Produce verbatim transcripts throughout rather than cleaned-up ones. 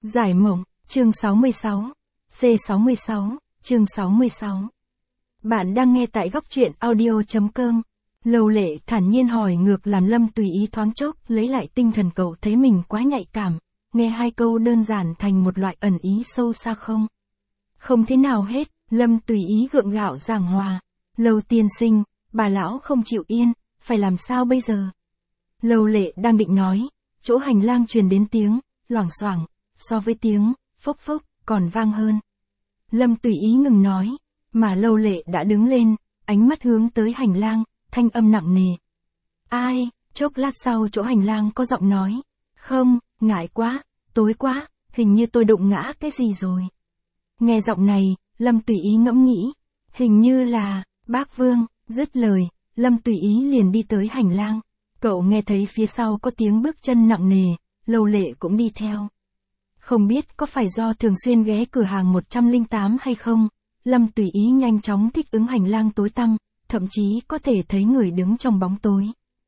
Giải mộng, chương sáu mươi sáu. C sáu mươi sáu, chương sáu mươi sáu. Bạn đang nghe tại góc truyện audio chấm com. Lầu Lệ thản nhiên hỏi ngược làm Lâm tùy ý thoáng chốc lấy lại tinh thần. Cậu thấy mình quá nhạy cảm, nghe hai câu đơn giản thành một loại ẩn ý sâu xa không? Không thế nào hết, Lâm tùy ý gượng gạo giảng hòa. Lầu tiên sinh, bà lão không chịu yên, phải làm sao bây giờ? Lầu Lệ đang định nói, chỗ hành lang truyền đến tiếng, loảng xoảng, so với tiếng, phốc phốc, còn vang hơn. Lâm tùy ý ngừng nói, mà Lầu Lệ đã đứng lên, ánh mắt hướng tới hành lang, thanh âm nặng nề. Ai? Chốc lát sau chỗ hành lang có giọng nói. Không, ngại quá, tối quá, hình như tôi đụng ngã cái gì rồi. Nghe giọng này, Lâm tùy ý ngẫm nghĩ, hình như là, bác Vương. Dứt lời, Lâm tùy ý liền đi tới hành lang. Cậu nghe thấy phía sau có tiếng bước chân nặng nề, Lầu Lệ cũng đi theo. Không biết có phải do thường xuyên ghé cửa hàng một trăm lẻ tám hay không, Lâm tùy ý nhanh chóng thích ứng hành lang tối tăm, thậm chí có thể thấy người đứng trong bóng tối.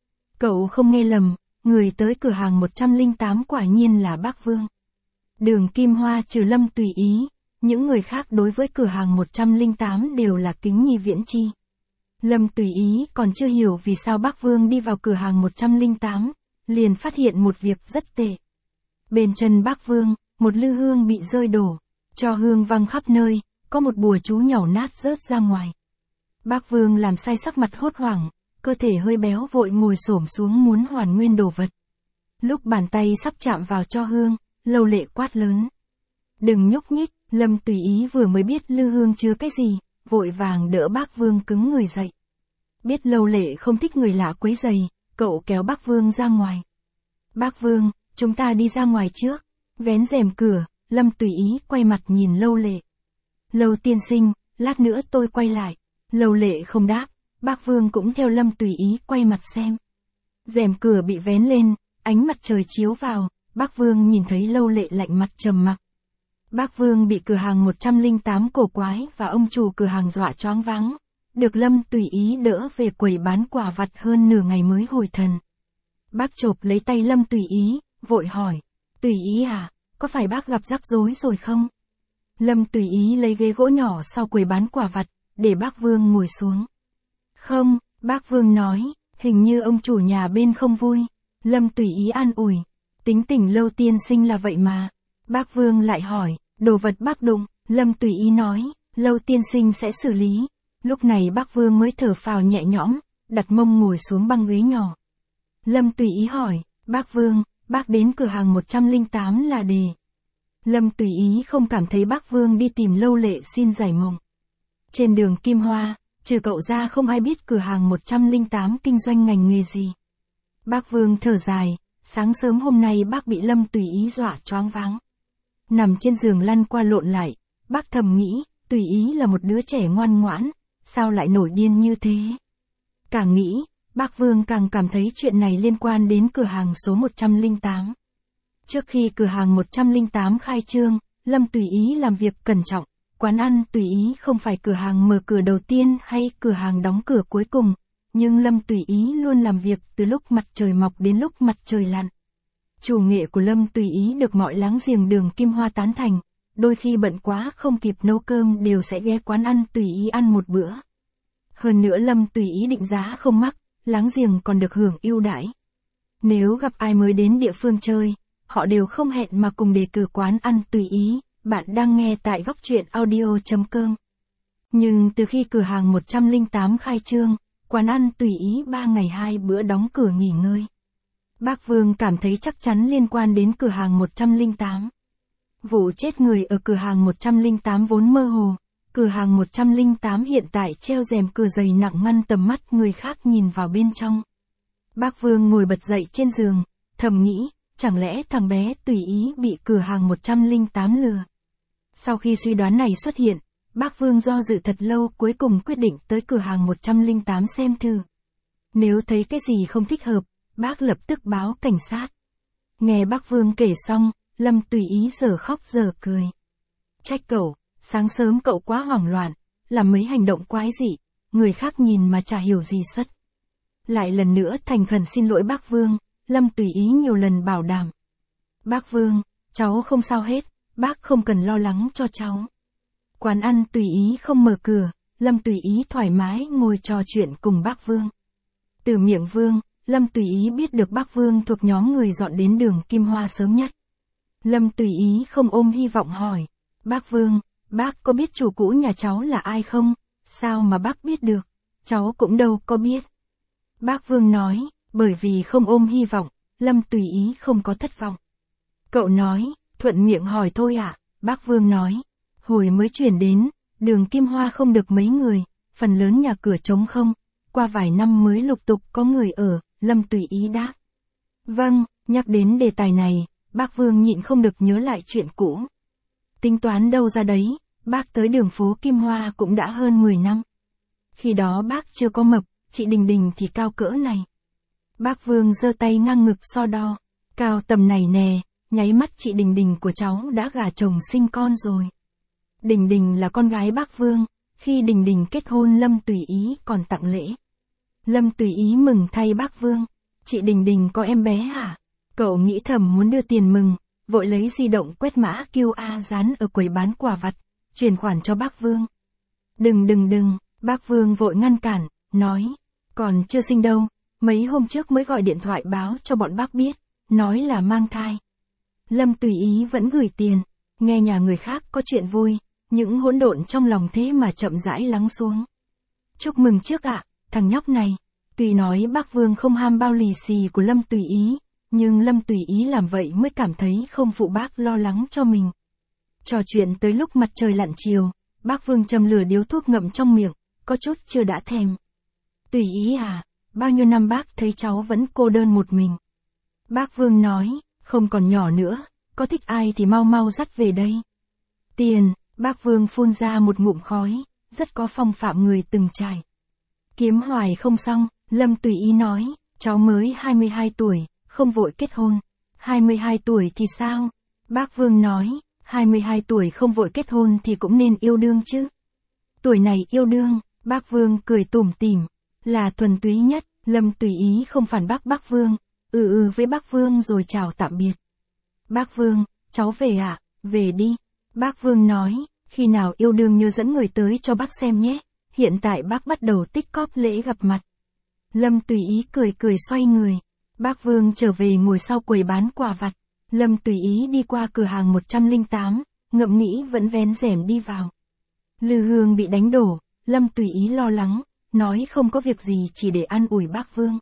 Cậu không nghe lầm, người tới cửa hàng một trăm lẻ tám quả nhiên là bác Vương. Đường Kim Hoa trừ Lâm tùy ý, những người khác đối với cửa hàng một trăm lẻ tám đều là kính nhi viễn chi. Lâm tùy ý còn chưa hiểu vì sao bác Vương đi vào cửa hàng một trăm lẻ tám, liền phát hiện một việc rất tệ. Bên chân bác Vương, một lư hương bị rơi đổ, cho hương văng khắp nơi, có một bùa chú nhàu nát rớt ra ngoài. Bác Vương làm sai sắc mặt hốt hoảng, cơ thể hơi béo vội ngồi xổm xuống muốn hoàn nguyên đồ vật. Lúc bàn tay sắp chạm vào cho hương, Lầu Lệ quát lớn. Đừng nhúc nhích, Lâm tùy ý vừa mới biết lư hương chứa cái gì, vội vàng đỡ bác Vương cứng người dậy. Biết Lầu Lệ không thích người lạ quấy rầy, cậu kéo bác Vương ra ngoài. Bác Vương, chúng ta đi ra ngoài trước. Vén rèm cửa, Lâm tùy ý quay mặt nhìn Lầu Lệ. Lầu tiên sinh, lát nữa tôi quay lại. Lầu Lệ không đáp, bác Vương cũng theo Lâm tùy ý quay mặt xem. Rèm cửa bị vén lên, ánh mặt trời chiếu vào, bác Vương nhìn thấy Lầu Lệ lạnh mặt trầm mặc. Bác Vương bị cửa hàng một trăm lẻ tám cổ quái và ông chủ cửa hàng dọa choáng váng, được Lâm tùy ý đỡ về quầy bán quả vặt hơn nửa ngày mới hồi thần. Bác chộp lấy tay Lâm tùy ý, vội hỏi, tùy ý à, có phải bác gặp rắc rối rồi không? Lâm tùy ý lấy ghế gỗ nhỏ sau quầy bán quả vặt, để bác Vương ngồi xuống. Không, bác Vương nói, hình như ông chủ nhà bên không vui. Lâm tùy ý an ủi, tính tình Lâu tiên sinh là vậy mà. Bác Vương lại hỏi, đồ vật bác đụng, Lâm tùy ý nói, Lâu tiên sinh sẽ xử lý. Lúc này bác Vương mới thở phào nhẹ nhõm, đặt mông ngồi xuống băng ghế nhỏ. Lâm tùy ý hỏi, bác Vương, bác đến cửa hàng một trăm lẻ tám là để. Lâm tùy ý không cảm thấy bác Vương đi tìm Lầu Lệ xin giải mộng. Trên đường Kim Hoa, trừ cậu ra không ai biết cửa hàng một trăm lẻ tám kinh doanh ngành nghề gì. Bác Vương thở dài, sáng sớm hôm nay bác bị Lâm tùy ý dọa choáng váng. Nằm trên giường lăn qua lộn lại, bác thầm nghĩ, tùy ý là một đứa trẻ ngoan ngoãn, sao lại nổi điên như thế? Càng nghĩ, bác Vương càng cảm thấy chuyện này liên quan đến cửa hàng số một trăm lẻ tám. Trước khi cửa hàng một trăm lẻ tám khai trương, Lâm tùy ý làm việc cẩn trọng. Quán ăn tùy ý không phải cửa hàng mở cửa đầu tiên hay cửa hàng đóng cửa cuối cùng, nhưng Lâm tùy ý luôn làm việc từ lúc mặt trời mọc đến lúc mặt trời lặn. Chủ nghệ của Lâm tùy ý được mọi láng giềng đường Kim Hoa tán thành, đôi khi bận quá không kịp nấu cơm đều sẽ ghé quán ăn tùy ý ăn một bữa. Hơn nữa Lâm tùy ý định giá không mắc, láng giềng còn được hưởng ưu đãi. Nếu gặp ai mới đến địa phương chơi, họ đều không hẹn mà cùng đề cử quán ăn tùy ý. Bạn đang nghe tại góc truyện audio chấm com. Nhưng từ khi cửa hàng một trăm lẻ tám khai trương, quán ăn tùy ý ba ngày hai bữa đóng cửa nghỉ ngơi. Bác Vương cảm thấy chắc chắn liên quan đến cửa hàng một trăm lẻ tám. Vụ chết người ở cửa hàng một trăm lẻ tám vốn mơ hồ, cửa hàng một trăm lẻ tám hiện tại treo rèm cửa dày nặng ngăn tầm mắt người khác nhìn vào bên trong. Bác Vương ngồi bật dậy trên giường, thầm nghĩ, chẳng lẽ thằng bé tùy ý bị cửa hàng một trăm lẻ tám lừa? Sau khi suy đoán này xuất hiện, bác Vương do dự thật lâu cuối cùng quyết định tới cửa hàng một trăm lẻ tám xem thử. Nếu thấy cái gì không thích hợp, bác lập tức báo cảnh sát. Nghe bác Vương kể xong, Lâm tùy ý giờ khóc giờ cười. Trách cậu, sáng sớm cậu quá hoảng loạn, làm mấy hành động quái dị, người khác nhìn mà chả hiểu gì sất. Lại lần nữa thành khẩn xin lỗi bác Vương, Lâm tùy ý nhiều lần bảo đảm. Bác Vương, cháu không sao hết, bác không cần lo lắng cho cháu. Quán ăn tùy ý không mở cửa, Lâm tùy ý thoải mái ngồi trò chuyện cùng bác Vương. Từ miệng Vương, Lâm tùy ý biết được bác Vương thuộc nhóm người dọn đến đường Kim Hoa sớm nhất. Lâm tùy ý không ôm hy vọng hỏi, bác Vương, bác có biết chủ cũ nhà cháu là ai không? Sao mà bác biết được? Cháu cũng đâu có biết. Bác Vương nói, bởi vì không ôm hy vọng, Lâm tùy ý không có thất vọng. Cậu nói, thuận miệng hỏi thôi ạ, à? Bác Vương nói, hồi mới chuyển đến, đường Kim Hoa không được mấy người, phần lớn nhà cửa trống không, qua vài năm mới lục tục có người ở, Lâm tùy ý đáp. Vâng, nhắc đến đề tài này, bác Vương nhịn không được nhớ lại chuyện cũ. Tính toán đâu ra đấy, bác tới đường phố Kim Hoa cũng đã hơn mười năm. Khi đó bác chưa có mập, chị Đình Đình thì cao cỡ này. Bác Vương giơ tay ngang ngực so đo, cao tầm này nè, nháy mắt chị Đình Đình của cháu đã gả chồng sinh con rồi. Đình Đình là con gái bác Vương, khi Đình Đình kết hôn Lâm tùy ý còn tặng lễ. Lâm tùy ý mừng thay bác Vương, chị Đình Đình có em bé hả? Cậu nghĩ thầm muốn đưa tiền mừng, vội lấy di động quét mã quy rờ dán ở quầy bán quà vặt, chuyển khoản cho bác Vương. Đừng đừng đừng, bác Vương vội ngăn cản, nói, còn chưa sinh đâu, mấy hôm trước mới gọi điện thoại báo cho bọn bác biết, nói là mang thai. Lâm tùy ý vẫn gửi tiền, nghe nhà người khác có chuyện vui, những hỗn độn trong lòng thế mà chậm rãi lắng xuống. Chúc mừng trước ạ, thằng nhóc này. Tuy nói bác Vương không ham bao lì xì của Lâm tùy ý, nhưng Lâm tùy ý làm vậy mới cảm thấy không phụ bác lo lắng cho mình. Trò chuyện tới lúc mặt trời lặn chiều, bác Vương châm lửa điếu thuốc ngậm trong miệng, có chút chưa đã thèm. Tùy ý à, bao nhiêu năm bác thấy cháu vẫn cô đơn một mình. Bác Vương nói, không còn nhỏ nữa, có thích ai thì mau mau dắt về đây. Tiền, bác Vương phun ra một ngụm khói, rất có phong phạm người từng trải. Kiếm hoài không xong, Lâm tùy ý nói, cháu mới hai mươi hai tuổi, không vội kết hôn. hai mươi hai tuổi thì sao? Bác Vương nói, hai mươi hai tuổi không vội kết hôn thì cũng nên yêu đương chứ. Tuổi này yêu đương, bác Vương cười tủm tỉm, là thuần túy nhất. Lâm tùy ý không phản bác bác Vương, ừ ừ với bác Vương rồi chào tạm biệt. Bác Vương, cháu về ạ, à? Về đi. Bác Vương nói, khi nào yêu đương nhớ dẫn người tới cho bác xem nhé, hiện tại bác bắt đầu tích cóp lễ gặp mặt. Lâm tùy ý cười cười xoay người, bác Vương trở về ngồi sau quầy bán quà vặt. Lâm tùy ý đi qua cửa hàng một trăm lẻ tám, ngậm nghĩ vẫn vén rèm đi vào. Lư Hương bị đánh đổ, Lâm tùy ý lo lắng, nói không có việc gì chỉ để an ủi bác Vương.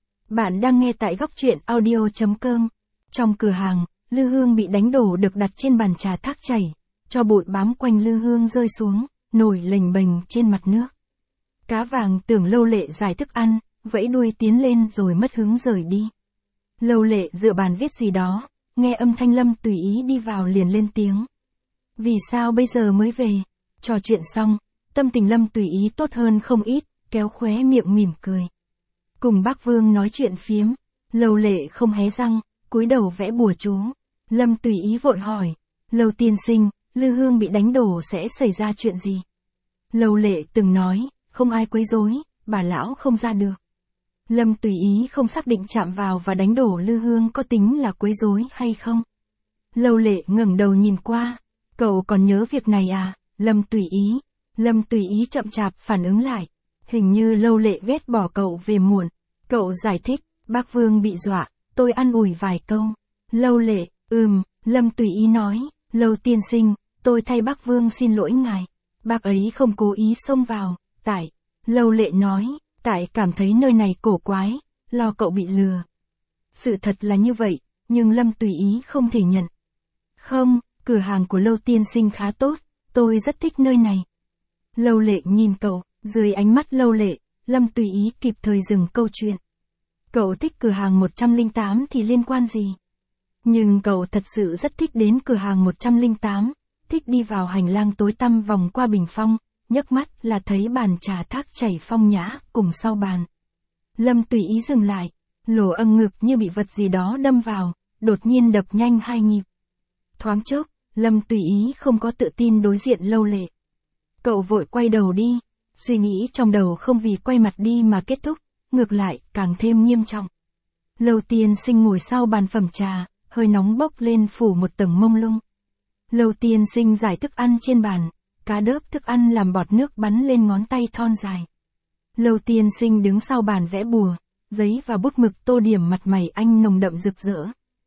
Bạn đang nghe tại góc truyện audio chấm com. Trong cửa hàng, Lư Hương bị đánh đổ được đặt trên bàn trà thác chảy, cho bụi bám quanh Lư Hương rơi xuống, nổi lềnh bềnh trên mặt nước. Cá vàng tưởng Lâu Lệ giải thức ăn, vẫy đuôi tiến lên rồi mất hứng rời đi. Lâu Lệ dựa bàn viết gì đó, nghe âm thanh Lâm tùy ý đi vào liền lên tiếng. Vì sao bây giờ mới về? Trò chuyện xong, tâm tình Lâm tùy ý tốt hơn không ít, kéo khóe miệng mỉm cười. Cùng bác Vương nói chuyện phiếm, Lâu Lệ không hé răng, cúi đầu vẽ bùa chú. Lâm tùy ý vội hỏi, Lâu tiên sinh, Lư Hương bị đánh đổ sẽ xảy ra chuyện gì? Lâu Lệ từng nói, không ai quấy rối, bà lão không ra được. Lâm tùy ý không xác định chạm vào và đánh đổ Lư Hương có tính là quấy rối hay không. Lâu Lệ ngẩng đầu nhìn qua, cậu còn nhớ việc này à? Lâm tùy ý. Lâm tùy ý chậm chạp phản ứng lại, hình như Lâu Lệ ghét bỏ cậu về muộn. Cậu giải thích, bác Vương bị dọa, tôi an ủi vài câu. Lâu Lệ, ừm, Lâm tùy ý nói, Lâu tiên sinh, tôi thay bác Vương xin lỗi ngài. Bác ấy không cố ý xông vào, tại. Lâu Lệ nói, tại cảm thấy nơi này cổ quái, lo cậu bị lừa. Sự thật là như vậy, nhưng Lâm tùy ý không thể nhận. Không, cửa hàng của Lâu tiên sinh khá tốt, tôi rất thích nơi này. Lâu Lệ nhìn cậu, dưới ánh mắt Lâu Lệ, Lâm tùy ý kịp thời dừng câu chuyện. Cậu thích cửa hàng một trăm lẻ tám thì liên quan gì? Nhưng cậu thật sự rất thích đến cửa hàng một trăm lẻ tám, thích đi vào hành lang tối tăm vòng qua bình phong, nhấc mắt là thấy bàn trà thác chảy phong nhã cùng sau bàn. Lâm tùy ý dừng lại, lỗ âng ngực như bị vật gì đó đâm vào, đột nhiên đập nhanh hai nhịp. Thoáng chốc, Lâm tùy ý không có tự tin đối diện Lâu Lệ. Cậu vội quay đầu đi, suy nghĩ trong đầu không vì quay mặt đi mà kết thúc, ngược lại càng thêm nghiêm trọng. Lâu tiên sinh ngồi sau bàn phẩm trà, hơi nóng bốc lên phủ một tầng mông lung. Lâu tiên sinh giải thức ăn trên bàn, cá đớp thức ăn làm bọt nước bắn lên ngón tay thon dài. Lâu tiên sinh đứng sau bàn vẽ bùa, giấy và bút mực tô điểm mặt mày anh nồng đậm rực rỡ.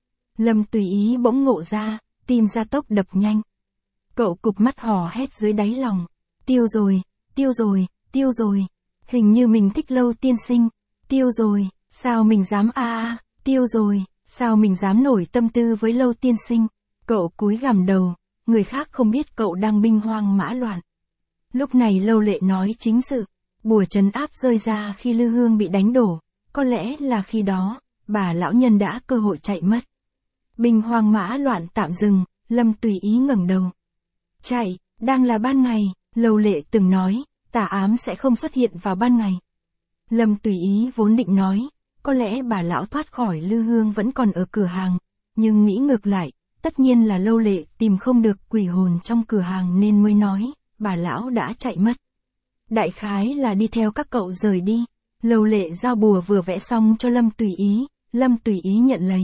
Lâm Tùy Ý bỗng ngộ ra, tim gia tốc đập nhanh. Cậu cụp mắt hò hét dưới đáy lòng. Tiêu rồi, tiêu rồi, tiêu rồi. Hình như mình thích Lâu tiên sinh. Tiêu rồi, sao mình dám a a, tiêu rồi, sao mình dám nổi tâm tư với Lâu tiên sinh. Cậu cúi gằm đầu, người khác không biết cậu đang binh hoang mã loạn. Lúc này Lâu Lệ nói chính sự, bùa trấn áp rơi ra khi Lư Hương bị đánh đổ, có lẽ là khi đó, bà lão nhân đã cơ hội chạy mất. Binh hoang mã loạn tạm dừng, Lâm Tùy Ý ngẩng đầu. Chạy, đang là ban ngày, Lâu Lệ từng nói, tà ám sẽ không xuất hiện vào ban ngày. Lâm Tùy Ý vốn định nói, có lẽ bà lão thoát khỏi Lư Hương vẫn còn ở cửa hàng, nhưng nghĩ ngược lại, tất nhiên là Lâu Lệ tìm không được quỷ hồn trong cửa hàng nên mới nói, bà lão đã chạy mất. Đại khái là đi theo các cậu rời đi. Lâu Lệ giao bùa vừa vẽ xong cho Lâm Tùy Ý, Lâm Tùy Ý nhận lấy.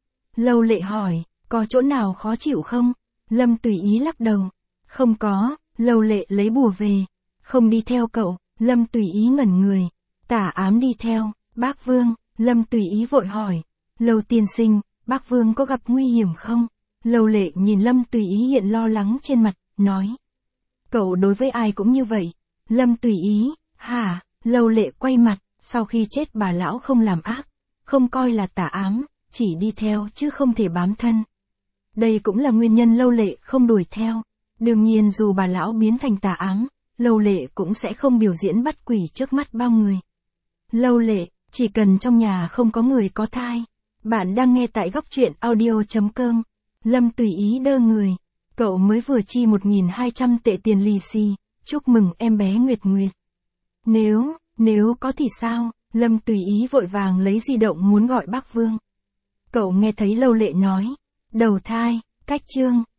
Lâu Lệ hỏi, có chỗ nào khó chịu không? Lâm Tùy Ý lắc đầu. Không có, Lâu Lệ lấy bùa về. Không đi theo cậu, Lâm Tùy Ý ngẩn người. Tả ám đi theo, bác Vương, Lâm Tùy Ý vội hỏi. Lâu tiên sinh, bác Vương có gặp nguy hiểm không? Lâu Lệ nhìn Lâm Tùy Ý hiện lo lắng trên mặt, nói. Cậu đối với ai cũng như vậy. Lâm Tùy Ý, hả? Lâu Lệ quay mặt, sau khi chết bà lão không làm ác, không coi là tà ám, chỉ đi theo chứ không thể bám thân. Đây cũng là nguyên nhân Lâu Lệ không đuổi theo. Đương nhiên dù bà lão biến thành tà ám, Lâu Lệ cũng sẽ không biểu diễn bắt quỷ trước mắt bao người. Lâu Lệ, chỉ cần trong nhà không có người có thai. Bạn đang nghe tại góc truyện audio chấm com. Lâm Tùy Ý đơ người. Cậu mới vừa chi một nghìn hai trăm tệ tiền lì xì, chúc mừng em bé Nguyệt Nguyệt. Nếu, nếu có thì sao? Lâm Tùy Ý vội vàng lấy di động muốn gọi bác Vương. Cậu nghe thấy Lâu Lệ nói, đầu thai, cách chương,